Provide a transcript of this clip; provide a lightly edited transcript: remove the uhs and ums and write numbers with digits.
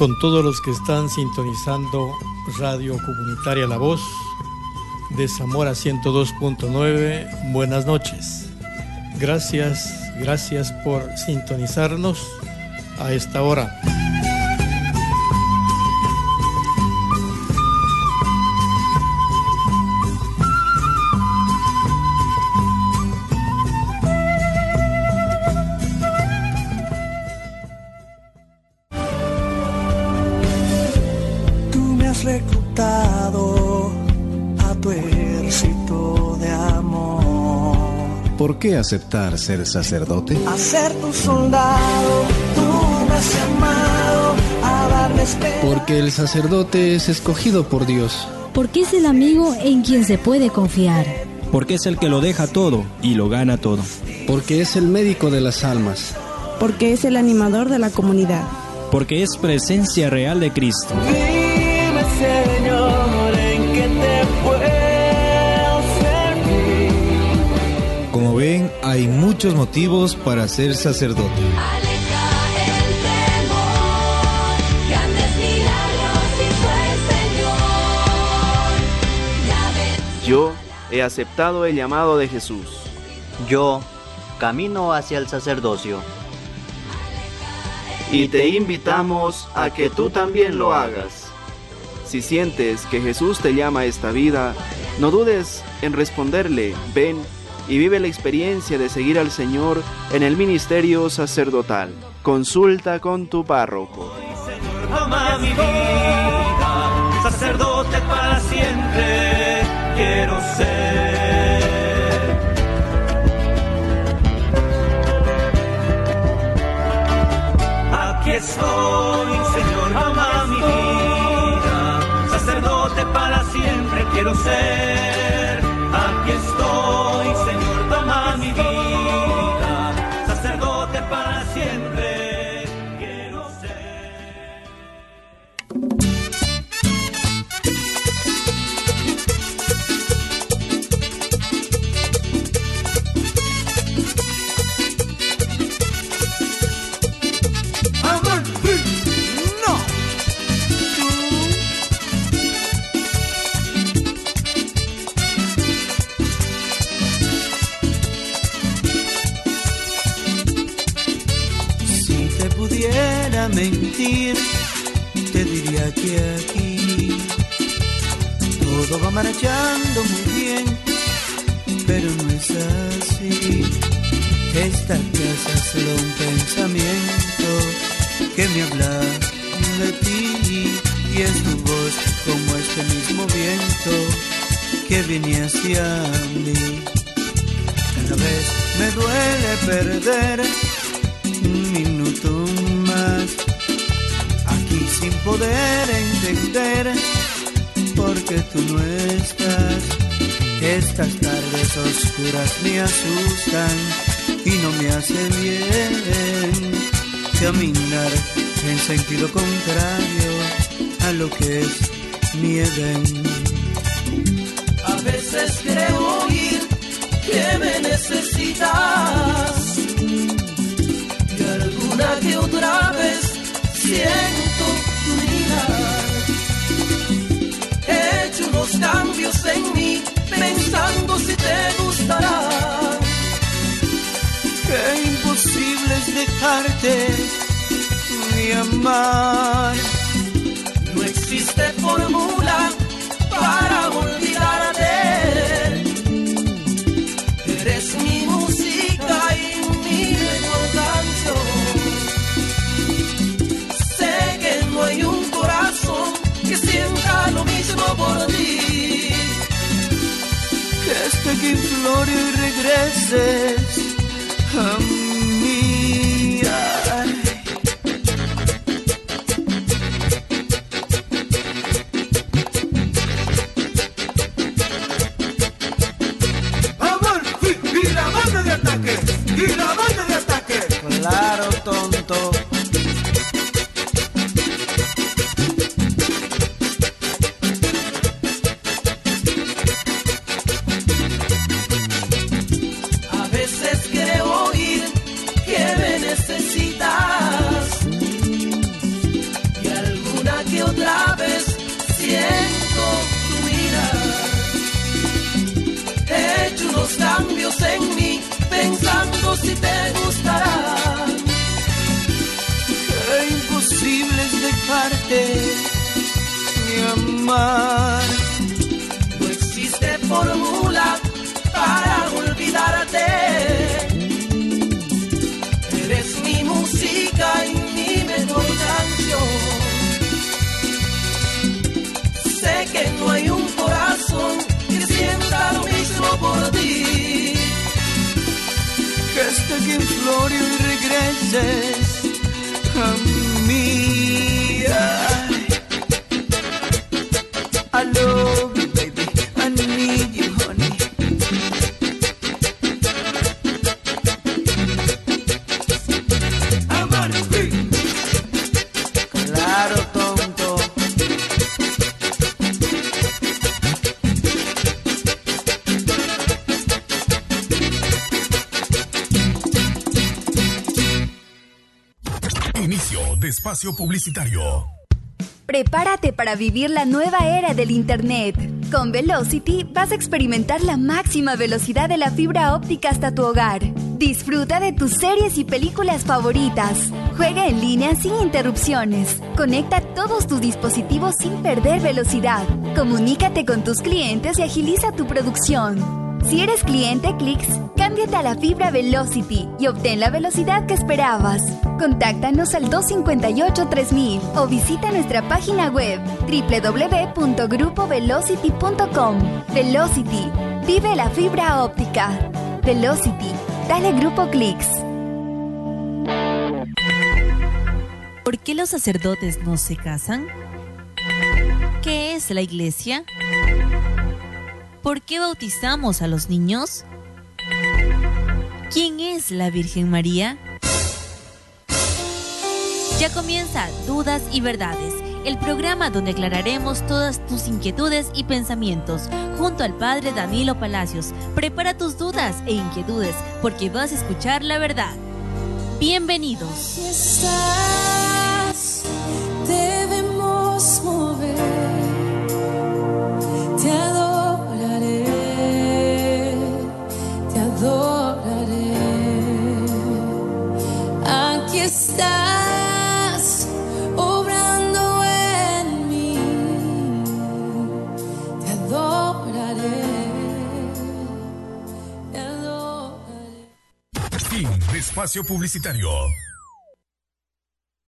con todos los que están sintonizando Radio Comunitaria La Voz de Zamora 102.9. Buenas noches. Gracias por sintonizarnos a esta hora. Reclutado a tu ejército de amor. ¿Por qué aceptar ser sacerdote? A ser tu soldado, tú me has llamado a darle esperanza. Porque el sacerdote es escogido por Dios. Porque es el amigo en quien se puede confiar. Porque es el que lo deja todo y lo gana todo. Porque es el médico de las almas. Porque es el animador de la comunidad. Porque es presencia real de Cristo. Señor, ¿en qué te puedo servir? Como ven, hay muchos motivos para ser sacerdote. Aleja el temor, grandes milagros hizo el Señor. Ya ves. Yo he aceptado el llamado de Jesús. Yo camino hacia el sacerdocio. Y te invitamos a que tú también lo hagas. Si sientes que Jesús te llama a esta vida, no dudes en responderle, ven y vive la experiencia de seguir al Señor en el ministerio sacerdotal. Consulta con tu párroco. Señor, ama mi vida, sacerdote para siempre quiero ser. Aquí estoy, Señor, ama mi vida. Sacerdote para siempre quiero ser. Aquí estoy, Señor, toma mi vida. Sacerdote para siempre quiero ser. Amor, no. Pudiera mentir, te diría que aquí todo va marchando muy bien, pero no es así. Esta casa es solo un pensamiento que me habla de ti, y es tu voz como este mismo viento que viene hacia mí. Cada vez me duele perder un minuto más aquí sin poder entender por qué tú no estás. Estas tardes oscuras me asustan y no me hace bien caminar en sentido contrario a lo que es mi Edén. A veces creo oír que me necesitas. Una que otra vez siento tu mirar. He hecho unos cambios en mí, pensando si te gustará. Qué imposible es dejarte ni amar. No existe fórmula para olvidarte. Eres mi música y mi mejor canción. No hay un corazón que sienta lo mismo por ti. Que este que implore y regreses a mí. Ay. Amor, y la banda de ataque, y la banda de ataque. Claro, tonto. A veces creo oír cambios en mí, pensando si te gustará. Qué imposible es dejarte de amar. No existe fórmula para olvidarte. Eres mi música y mi mejor canción. Sé que no hay un corazón que sienta lo mismo por ti. Que hasta que implore y regreses a mí. I love you, baby. I need you, honey. Amor free. Claro, tonto. Inicio de espacio publicitario. Prepárate para vivir la nueva era del Internet. Con Velocity vas a experimentar la máxima velocidad de la fibra óptica hasta tu hogar. Disfruta de tus series y películas favoritas. Juega en línea sin interrupciones. Conecta todos tus dispositivos sin perder velocidad. Comunícate con tus clientes y agiliza tu producción. Si eres cliente Clix, cámbiate a la fibra Velocity y obtén la velocidad que esperabas. Contáctanos al 258-3000 o visita nuestra página web www.grupovelocity.com. Velocity, vive la fibra óptica. Velocity, dale Grupo Clix. ¿Por qué los sacerdotes no se casan? ¿Qué es la iglesia? ¿Por qué bautizamos a los niños? ¿Quién es la Virgen María? Ya comienza Dudas y Verdades, el programa donde aclararemos todas tus inquietudes y pensamientos, junto al Padre Danilo Palacios. Prepara tus dudas e inquietudes, porque vas a escuchar la verdad. Bienvenidos. Si estás, debemos mover. Te adoraré, te adoraré. Aquí estás, obrando en mí. Te adoraré, te adoraré. Fin de espacio publicitario.